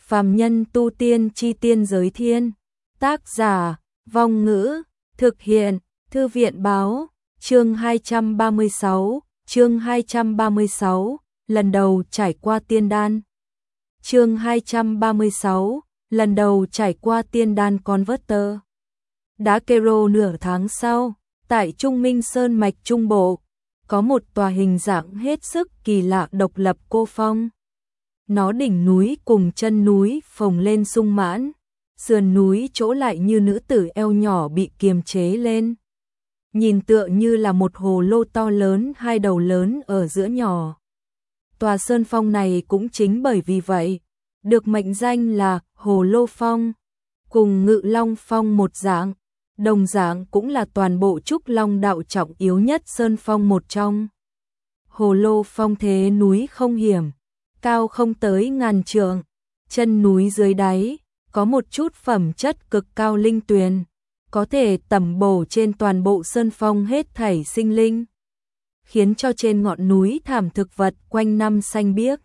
Phàm nhân tu tiên chi tiên giới thiên. Tác giả, Vong Ngữ, thực hiện, Thư viện Báo, chương 236, lần đầu trải qua tiên đan. Chương 236, lần đầu trải qua tiên đan converter. Đã kero nửa tháng sau, tại Trung Minh Sơn mạch Trung Bộ, có một tòa hình dạng hết sức kỳ lạ độc lập cô phong. Nó đỉnh núi cùng chân núi phồng lên sung mãn, sườn núi chỗ lại như nữ tử eo nhỏ bị kiềm chế lên. Nhìn tựa như là một hồ lô to lớn, hai đầu lớn ở giữa nhỏ. Tòa sơn phong này cũng chính bởi vì vậy, được mệnh danh là Hồ Lô Phong, cùng Ngự Long Phong một dạng, đồng dạng cũng là toàn bộ Trúc Long đạo trọng yếu nhất sơn phong một trong. Hồ Lô Phong thế núi không hiểm, cao không tới ngàn trượng, chân núi dưới đáy, có một chút phẩm chất cực cao linh tuyền, có thể tẩm bổ trên toàn bộ sơn phong hết thảy sinh linh, khiến cho trên ngọn núi thảm thực vật quanh năm xanh biếc.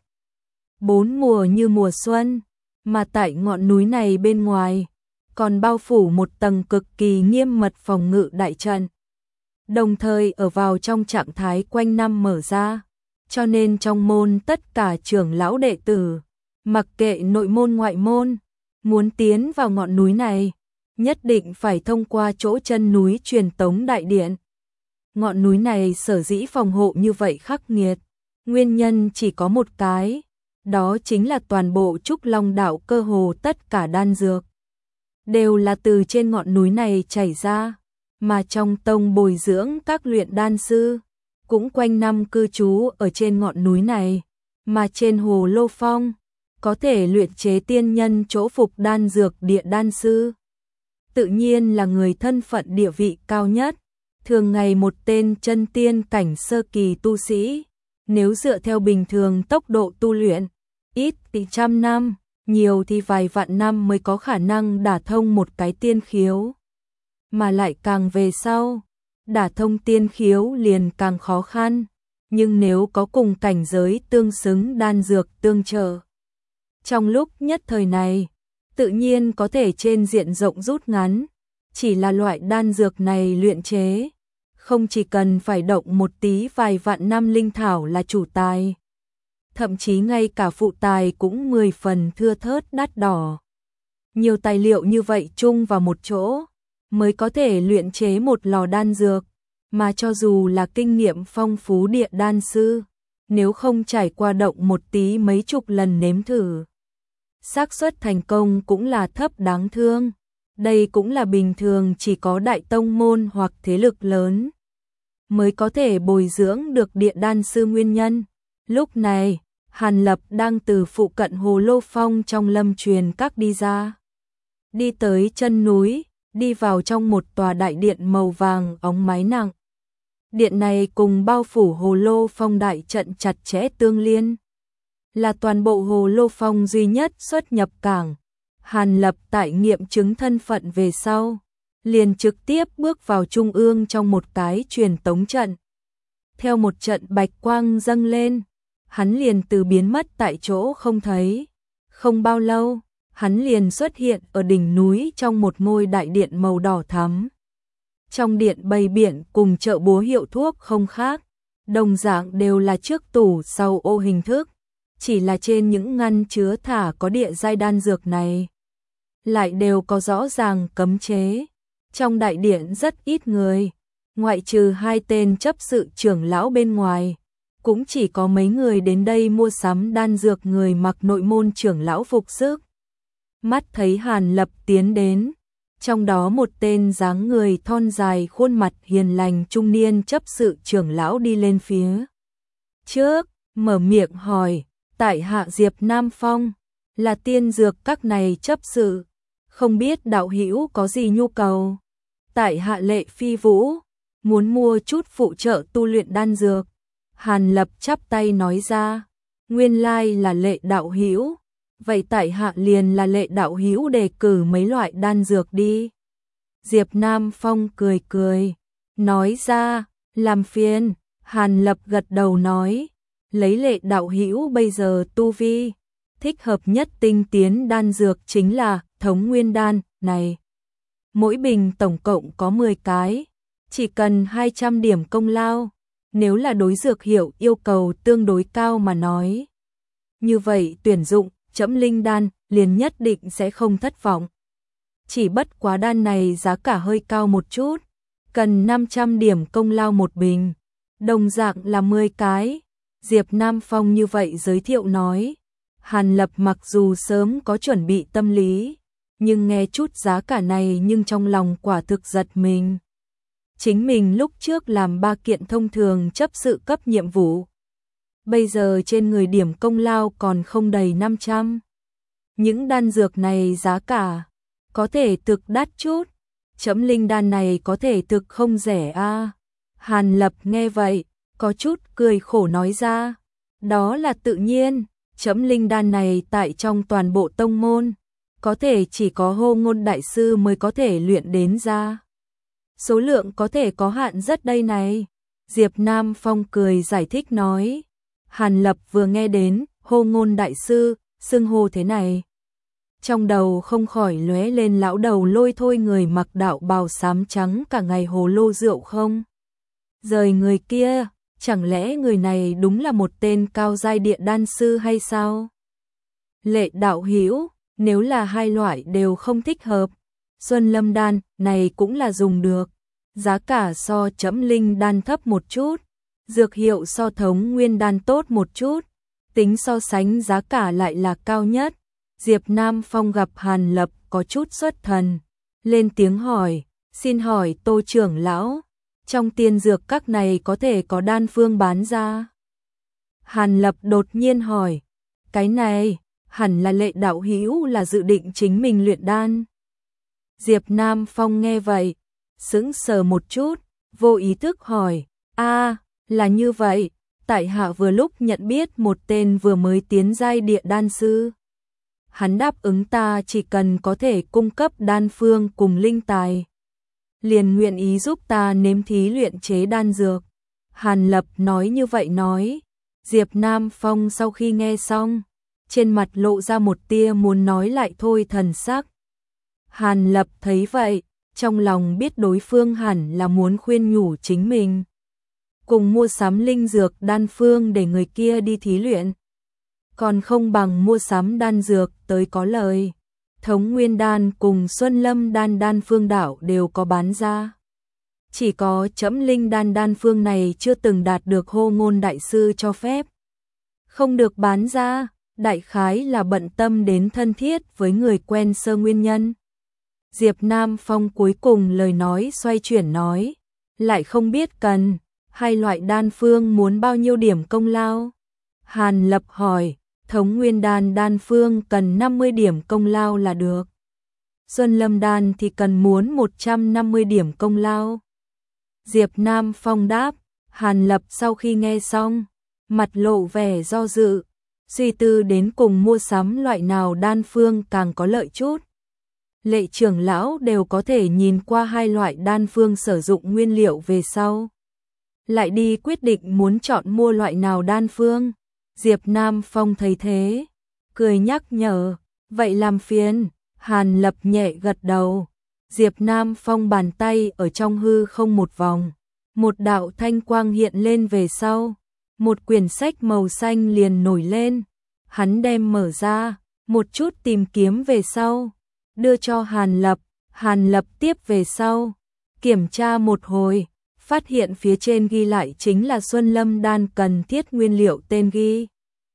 Bốn mùa như mùa xuân, mà tại ngọn núi này bên ngoài, còn bao phủ một tầng cực kỳ nghiêm mật phòng ngự đại trận. Đồng thời ở vào trong trạng thái quanh năm mở ra, cho nên trong môn tất cả trưởng lão đệ tử, mặc kệ nội môn ngoại môn, muốn tiến vào ngọn núi này, nhất định phải thông qua chỗ chân núi truyền tống đại điện. Ngọn núi này sở dĩ phòng hộ như vậy khắc nghiệt, nguyên nhân chỉ có một cái, đó chính là toàn bộ Trúc Long đạo cơ hồ tất cả đan dược đều là từ trên ngọn núi này chảy ra, mà trong tông bồi dưỡng các luyện đan sư cũng quanh năm cư trú ở trên ngọn núi này, mà trên Hồ Lô Phong có thể luyện chế tiên nhân chỗ phục đan dược địa đan sư, tự nhiên là người thân phận địa vị cao nhất. Thường ngày một tên chân tiên cảnh sơ kỳ tu sĩ, nếu dựa theo bình thường tốc độ tu luyện, ít thì trăm năm, nhiều thì vài vạn năm mới có khả năng đả thông một cái tiên khiếu. Mà lại càng về sau, đả thông tiên khiếu liền càng khó khăn, nhưng nếu có cùng cảnh giới tương xứng đan dược tương trợ, trong lúc nhất thời này, tự nhiên có thể trên diện rộng rút ngắn. Chỉ là loại đan dược này luyện chế, không chỉ cần phải động một tí vài vạn năm linh thảo là chủ tài, thậm chí ngay cả phụ tài cũng 10 phần thưa thớt đắt đỏ. Nhiều tài liệu như vậy chung vào một chỗ, mới có thể luyện chế một lò đan dược, mà cho dù là kinh nghiệm phong phú địa đan sư, nếu không trải qua động một tí mấy chục lần nếm thử, xác suất thành công cũng là thấp đáng thương. Đây cũng là bình thường chỉ có đại tông môn hoặc thế lực lớn mới có thể bồi dưỡng được địa đan sư nguyên nhân. Lúc này, Hàn Lập đang từ phụ cận Hồ Lô Phong trong Lâm Truyền Các đi ra. Đi tới chân núi, đi vào trong một tòa đại điện màu vàng óng mái nặng. Điện này cùng bao phủ Hồ Lô Phong đại trận chặt chẽ tương liên, là toàn bộ Hồ Lô Phong duy nhất xuất nhập cảng. Hàn Lập tại nghiệm chứng thân phận về sau, liền trực tiếp bước vào trung ương trong một cái truyền tống trận. Theo một trận bạch quang dâng lên, hắn liền từ biến mất tại chỗ không thấy. Không bao lâu, hắn liền xuất hiện ở đỉnh núi trong một ngôi đại điện màu đỏ thắm. Trong điện bày biện cùng chợ búa hiệu thuốc không khác, đồng dạng đều là trước tủ sau ô hình thức, chỉ là trên những ngăn chứa thả có địa giai đan dược này lại đều có rõ ràng cấm chế. Trong đại điện rất ít người, ngoại trừ hai tên chấp sự trưởng lão bên ngoài, cũng chỉ có mấy người đến đây mua sắm đan dược người mặc nội môn trưởng lão phục sức. Mắt thấy Hàn Lập tiến đến, trong đó một tên dáng người thon dài khuôn mặt hiền lành trung niên chấp sự trưởng lão đi lên phía trước, mở miệng hỏi, tại hạ Diệp Nam Phong, là tiên dược các này chấp sự, không biết đạo hữu có gì nhu cầu. Tại hạ Lệ Phi Vũ, muốn mua chút phụ trợ tu luyện đan dược. Hàn Lập chắp tay nói ra, nguyên lai là Lệ đạo hữu, vậy tại hạ liền là Lệ đạo hữu đề cử mấy loại đan dược đi. Diệp Nam Phong cười cười, nói ra, làm phiền. Hàn Lập gật đầu nói, lấy Lệ đạo hữu bây giờ tu vi, thích hợp nhất tinh tiến đan dược chính là Thống Nguyên đan này. Mỗi bình tổng cộng có 10 cái, chỉ cần 200 điểm công lao, nếu là đối dược hiệu yêu cầu tương đối cao mà nói. Như vậy tuyển dụng Trẫm Linh đan liền nhất định sẽ không thất vọng. Chỉ bất quá đan này giá cả hơi cao một chút, cần 500 điểm công lao một bình, đồng dạng là 10 cái. Diệp Nam Phong như vậy giới thiệu nói. Hàn Lập mặc dù sớm có chuẩn bị tâm lý, nhưng nghe chút giá cả này nhưng trong lòng quả thực giật mình. Chính mình lúc trước làm 3 kiện thông thường chấp sự cấp nhiệm vụ, bây giờ trên người điểm công lao còn không đầy 500. Những đan dược này giá cả có thể thực đắt chút, Trẫm Linh đan này có thể thực không rẻ a. Hàn Lập nghe vậy, có chút cười khổ nói ra, đó là tự nhiên, Trẫm Linh đan này tại trong toàn bộ tông môn, có thể chỉ có Hô Ngôn đại sư mới có thể luyện đến ra. Số lượng có thể có hạn rất đây này. Diệp Nam Phong cười giải thích nói. Hàn Lập vừa nghe đến Hô Ngôn đại sư xưng hô thế này, trong đầu không khỏi lóe lên lão đầu lôi thôi người mặc đạo bào xám trắng cả ngày hồ lô rượu không rời người kia, chẳng lẽ người này đúng là một tên cao giai địa đan sư hay sao? Lệ đạo hữu, nếu là hai loại đều không thích hợp, Xuân Lâm đan này cũng là dùng được, giá cả so Trẫm Linh đan thấp một chút, dược hiệu so Thống Nguyên đan tốt một chút, tính so sánh giá cả lại là cao nhất. Diệp Nam Phong gặp Hàn Lập có chút xuất thần, lên tiếng hỏi, xin hỏi Tô trưởng lão, trong tiên dược các này có thể có đan phương bán ra? Hàn Lập đột nhiên hỏi, cái này, hẳn là Lệ đạo hữu là dự định chính mình luyện đan. Diệp Nam Phong nghe vậy, sững sờ một chút, vô ý thức hỏi, là như vậy, tại hạ vừa lúc nhận biết một tên vừa mới tiến giai địa đan sư. Hắn đáp ứng ta chỉ cần có thể cung cấp đan phương cùng linh tài, liền nguyện ý giúp ta nếm thí luyện chế đan dược. Hàn Lập nói như vậy nói. Diệp Nam Phong sau khi nghe xong, trên mặt lộ ra một tia muốn nói lại thôi thần sắc. Hàn Lập thấy vậy, trong lòng biết đối phương hẳn là muốn khuyên nhủ chính mình, cùng mua sắm linh dược đan phương để người kia đi thí luyện, còn không bằng mua sắm đan dược tới có lời. Thống Nguyên đan cùng Xuân Lâm đan đan phương đảo đều có bán ra, chỉ có Trẫm Linh đan đan phương này chưa từng đạt được Hô Ngôn đại sư cho phép, không được bán ra, đại khái là bận tâm đến thân thiết với người quen sơ nguyên nhân. Diệp Nam Phong cuối cùng lời nói xoay chuyển nói, lại không biết cần hai loại đan phương muốn bao nhiêu điểm công lao. Hàn Lập hỏi, Thống Nguyên đan đan phương cần 50 điểm công lao là được, Xuân Lâm đan thì cần muốn 150 điểm công lao. Diệp Nam Phong đáp. Hàn Lập sau khi nghe xong, mặt lộ vẻ do dự, suy tư đến cùng mua sắm loại nào đan phương càng có lợi chút. Lệ trưởng lão đều có thể nhìn qua hai loại đan phương sử dụng nguyên liệu về sau, lại đi quyết định muốn chọn mua loại nào đan phương. Diệp Nam Phong thấy thế, cười nhắc nhở, vậy làm phiền. Hàn Lập nhẹ gật đầu. Diệp Nam Phong bàn tay ở trong hư không một vòng, một đạo thanh quang hiện lên về sau, một quyển sách màu xanh liền nổi lên. Hắn đem mở ra, một chút tìm kiếm về sau, đưa cho Hàn Lập. Hàn Lập tiếp về sau, kiểm tra một hồi, phát hiện phía trên ghi lại chính là Xuân Lâm đan cần thiết nguyên liệu tên ghi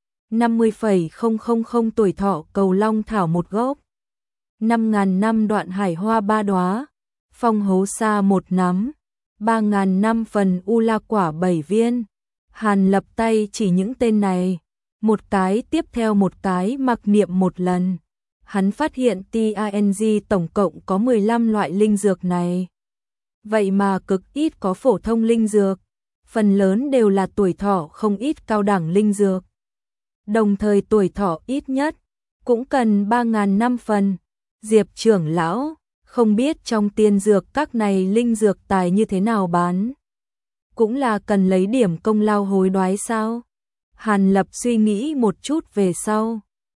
50,000 tuổi thọ cầu long thảo một gốc, 5.000 năm đoạn hải hoa 3 đóa, phong hấu sa 1 nắm, 3.000 năm phần u la quả 7 viên. Hàn Lập tay chỉ những tên này, một cái tiếp theo một cái mặc niệm một lần. Hắn phát hiện TANG tổng cộng có 15 loại linh dược này. Vậy mà cực ít có phổ thông linh dược, phần lớn đều là tuổi thọ không ít cao đẳng linh dược. Đồng thời tuổi thọ ít nhất cũng cần 3.000 năm phần. Diệp trưởng lão, không biết trong tiên dược các này linh dược tài như thế nào bán? Cũng là cần lấy điểm công lao hối đoái sao? Hàn Lập suy nghĩ một chút về sau,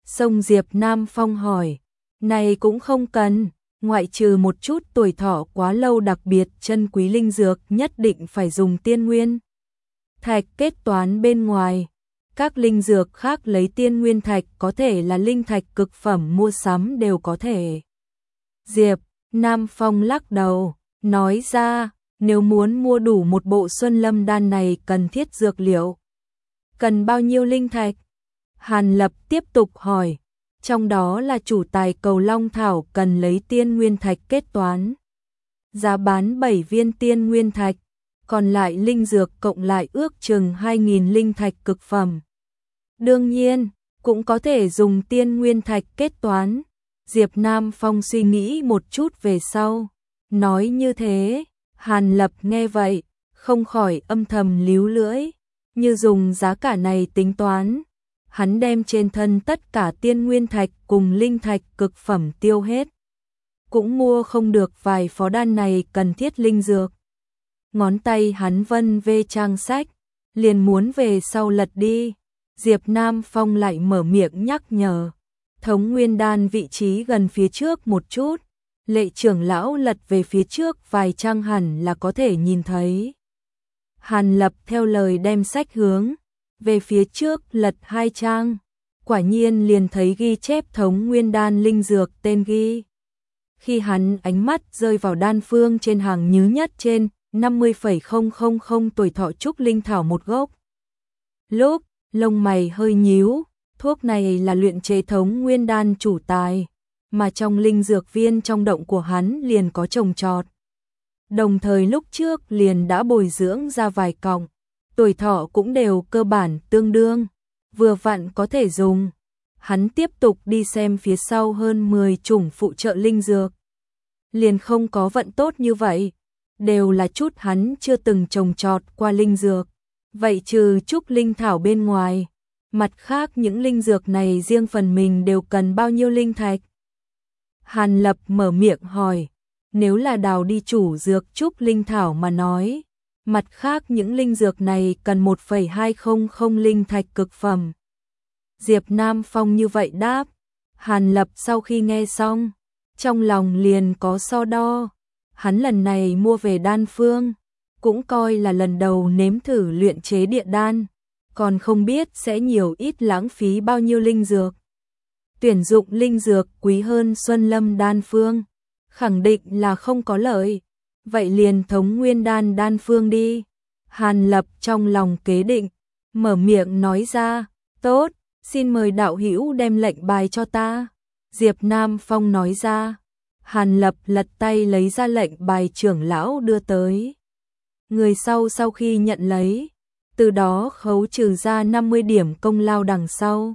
Xong Diệp Nam Phong hỏi, này cũng không cần, ngoại trừ một chút tuổi thọ quá lâu đặc biệt chân quý linh dược nhất định phải dùng tiên nguyên thạch kết toán bên ngoài. Các linh dược khác lấy tiên nguyên thạch có thể là linh thạch cực phẩm mua sắm đều có thể. Diệp Nam Phong lắc đầu, nói ra, nếu muốn mua đủ một bộ Xuân Lâm đan này cần thiết dược liệu. Cần bao nhiêu linh thạch? Hàn Lập tiếp tục hỏi, trong đó là chủ tài cầu long thảo cần lấy tiên nguyên thạch kết toán. Giá bán 7 viên tiên nguyên thạch, còn lại linh dược cộng lại ước chừng 2.000 linh thạch cực phẩm. Đương nhiên, cũng có thể dùng tiên nguyên thạch kết toán. Diệp Nam Phong suy nghĩ một chút về sau, nói như thế. Hàn Lập nghe vậy, không khỏi âm thầm líu lưỡi, như dùng giá cả này tính toán, hắn đem trên thân tất cả tiên nguyên thạch cùng linh thạch cực phẩm tiêu hết, cũng mua không được vài phó đan này cần thiết linh dược. Ngón tay hắn vân về trang sách, liền muốn về sau lật đi. Diệp Nam Phong lại mở miệng nhắc nhở, Thống Nguyên đan vị trí gần phía trước một chút. Lệ trưởng lão lật về phía trước vài trang hẳn là có thể nhìn thấy. Hàn Lập theo lời đem sách hướng về phía trước lật 2 trang, quả nhiên liền thấy ghi chép Thống Nguyên đan linh dược tên ghi. Khi hắn ánh mắt rơi vào đan phương trên hàng nhứ nhất trên 50,000 tuổi thọ trúc linh thảo một gốc, lúc lông mày hơi nhíu, thuốc này là luyện chế Thống Nguyên đan chủ tài, mà trong linh dược viên trong động của hắn liền có trồng trọt. Đồng thời lúc trước liền đã bồi dưỡng ra vài cọng, tuổi thọ cũng đều cơ bản tương đương, vừa vặn có thể dùng. Hắn tiếp tục đi xem phía sau hơn 10 chủng phụ trợ linh dược. Liền không có vận tốt như vậy, đều là chút hắn chưa từng trồng trọt qua linh dược. Vậy trừ trúc linh thảo bên ngoài, mặt khác những linh dược này riêng phần mình đều cần bao nhiêu linh thạch? Hàn Lập mở miệng hỏi, nếu là đào đi chủ dược trúc linh thảo mà nói, mặt khác những linh dược này cần 1,200 linh thạch cực phẩm. Diệp Nam Phong như vậy đáp. Hàn Lập sau khi nghe xong, trong lòng liền có so đo. Hắn lần này mua về đan phương, cũng coi là lần đầu nếm thử luyện chế địa đan, còn không biết sẽ nhiều ít lãng phí bao nhiêu linh dược. Tuyển dụng linh dược quý hơn Xuân Lâm đan phương, khẳng định là không có lợi. Vậy liền Thống Nguyên đan đan phương đi. Hàn Lập trong lòng kế định, mở miệng nói ra, tốt, xin mời đạo hữu đem lệnh bài cho ta. Diệp Nam Phong nói ra. Hàn Lập lật tay lấy ra lệnh bài trưởng lão đưa tới. Người sau khi nhận lấy, từ đó khấu trừ ra 50 điểm công lao đằng sau.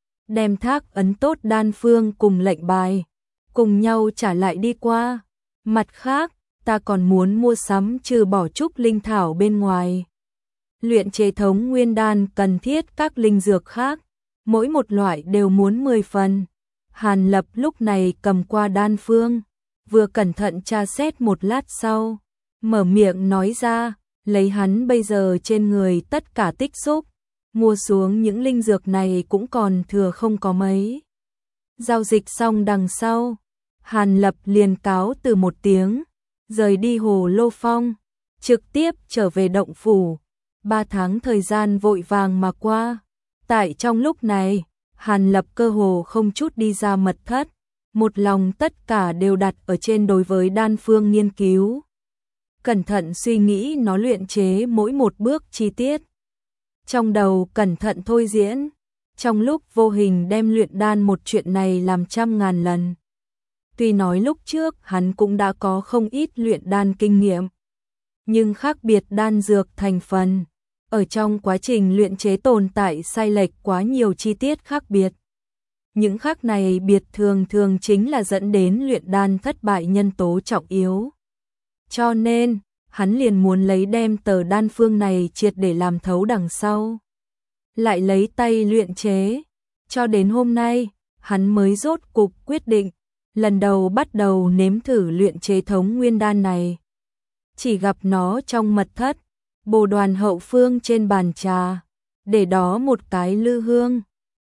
Đem thác ấn tốt đan phương cùng lệnh bài, cùng nhau trả lại đi qua. Mặt khác, ta còn muốn mua sắm trừ bỏ trúc linh thảo bên ngoài. Luyện chế Thống Nguyên đan cần thiết các linh dược khác, mỗi một loại đều muốn 10 phần. Hàn Lập lúc này cầm qua đan phương, vừa cẩn thận tra xét một lát sau, mở miệng nói ra, lấy hắn bây giờ trên người tất cả tích xúc, mua xuống những linh dược này cũng còn thừa không có mấy. Giao dịch xong đằng sau, Hàn Lập liền cáo từ một tiếng, rời đi Hồ Lô Phong, trực tiếp trở về động phủ. 3 tháng thời gian vội vàng mà qua. Tại trong lúc này, Hàn Lập cơ hồ không chút đi ra mật thất, một lòng tất cả đều đặt ở trên đối với đan phương nghiên cứu. Cẩn thận suy nghĩ nó luyện chế mỗi một bước chi tiết. Trong đầu cẩn thận thôi diễn, trong lúc vô hình đem luyện đan một chuyện này làm trăm ngàn lần. Tuy nói lúc trước hắn cũng đã có không ít luyện đan kinh nghiệm, nhưng khác biệt đan dược thành phần, ở trong quá trình luyện chế tồn tại sai lệch quá nhiều chi tiết khác biệt. Những khác này biệt thường chính là dẫn đến luyện đan thất bại nhân tố trọng yếu. Cho nên, hắn liền muốn lấy đem tờ đan phương này triệt để làm thấu đằng sau. Lại lấy tay luyện chế. Cho đến hôm nay, hắn mới rốt cục quyết định, lần đầu bắt đầu nếm thử luyện chế Thống Nguyên đan này. Chỉ gặp nó trong mật thất, bồ đoàn hậu phương trên bàn trà, để đó một cái lư hương,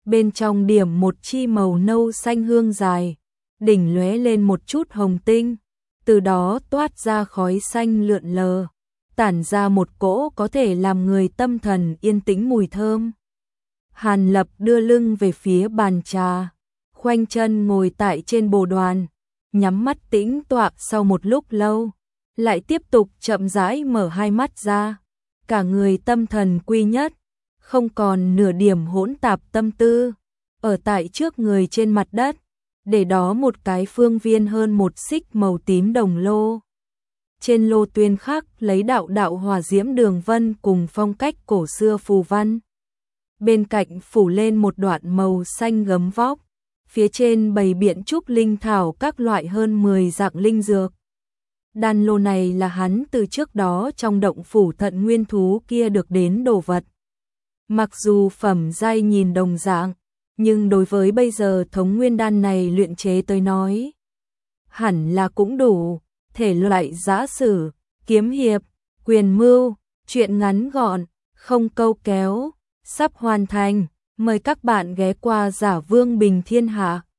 bên trong điểm một chi màu nâu xanh hương dài, đỉnh lóe lên một chút hồng tinh, từ đó toát ra khói xanh lượn lờ, tản ra một cỗ có thể làm người tâm thần yên tĩnh mùi thơm. Hàn Lập đưa lưng về phía bàn trà, khoanh chân ngồi tại trên bồ đoàn, nhắm mắt tĩnh tọa. Sau một lúc lâu, lại tiếp tục chậm rãi mở hai mắt ra, cả người tâm thần quy nhất, không còn nửa điểm hỗn tạp tâm tư, ở tại trước người trên mặt đất, để đó một cái phương viên hơn một xích màu tím đồng lô. Trên lô tuyên khắc lấy đạo đạo hỏa diễm đường vân cùng phong cách cổ xưa phù văn. Bên cạnh phủ lên một đoạn màu xanh gấm vóc, phía trên bày biện trúc linh thảo các loại hơn 10 dạng linh dược. Đan lô này là hắn từ trước đó trong động phủ Thận Nguyên thú kia được đến đồ vật. Mặc dù phẩm giai nhìn đồng dạng, nhưng đối với bây giờ thống nguyên đan này luyện chế tới nói, hẳn là cũng đủ. Thể loại giã sử, kiếm hiệp, quyền mưu, truyện ngắn gọn, không câu kéo, sắp hoàn thành. Mời các bạn ghé qua Giả Vương Bình Thiên Hạ.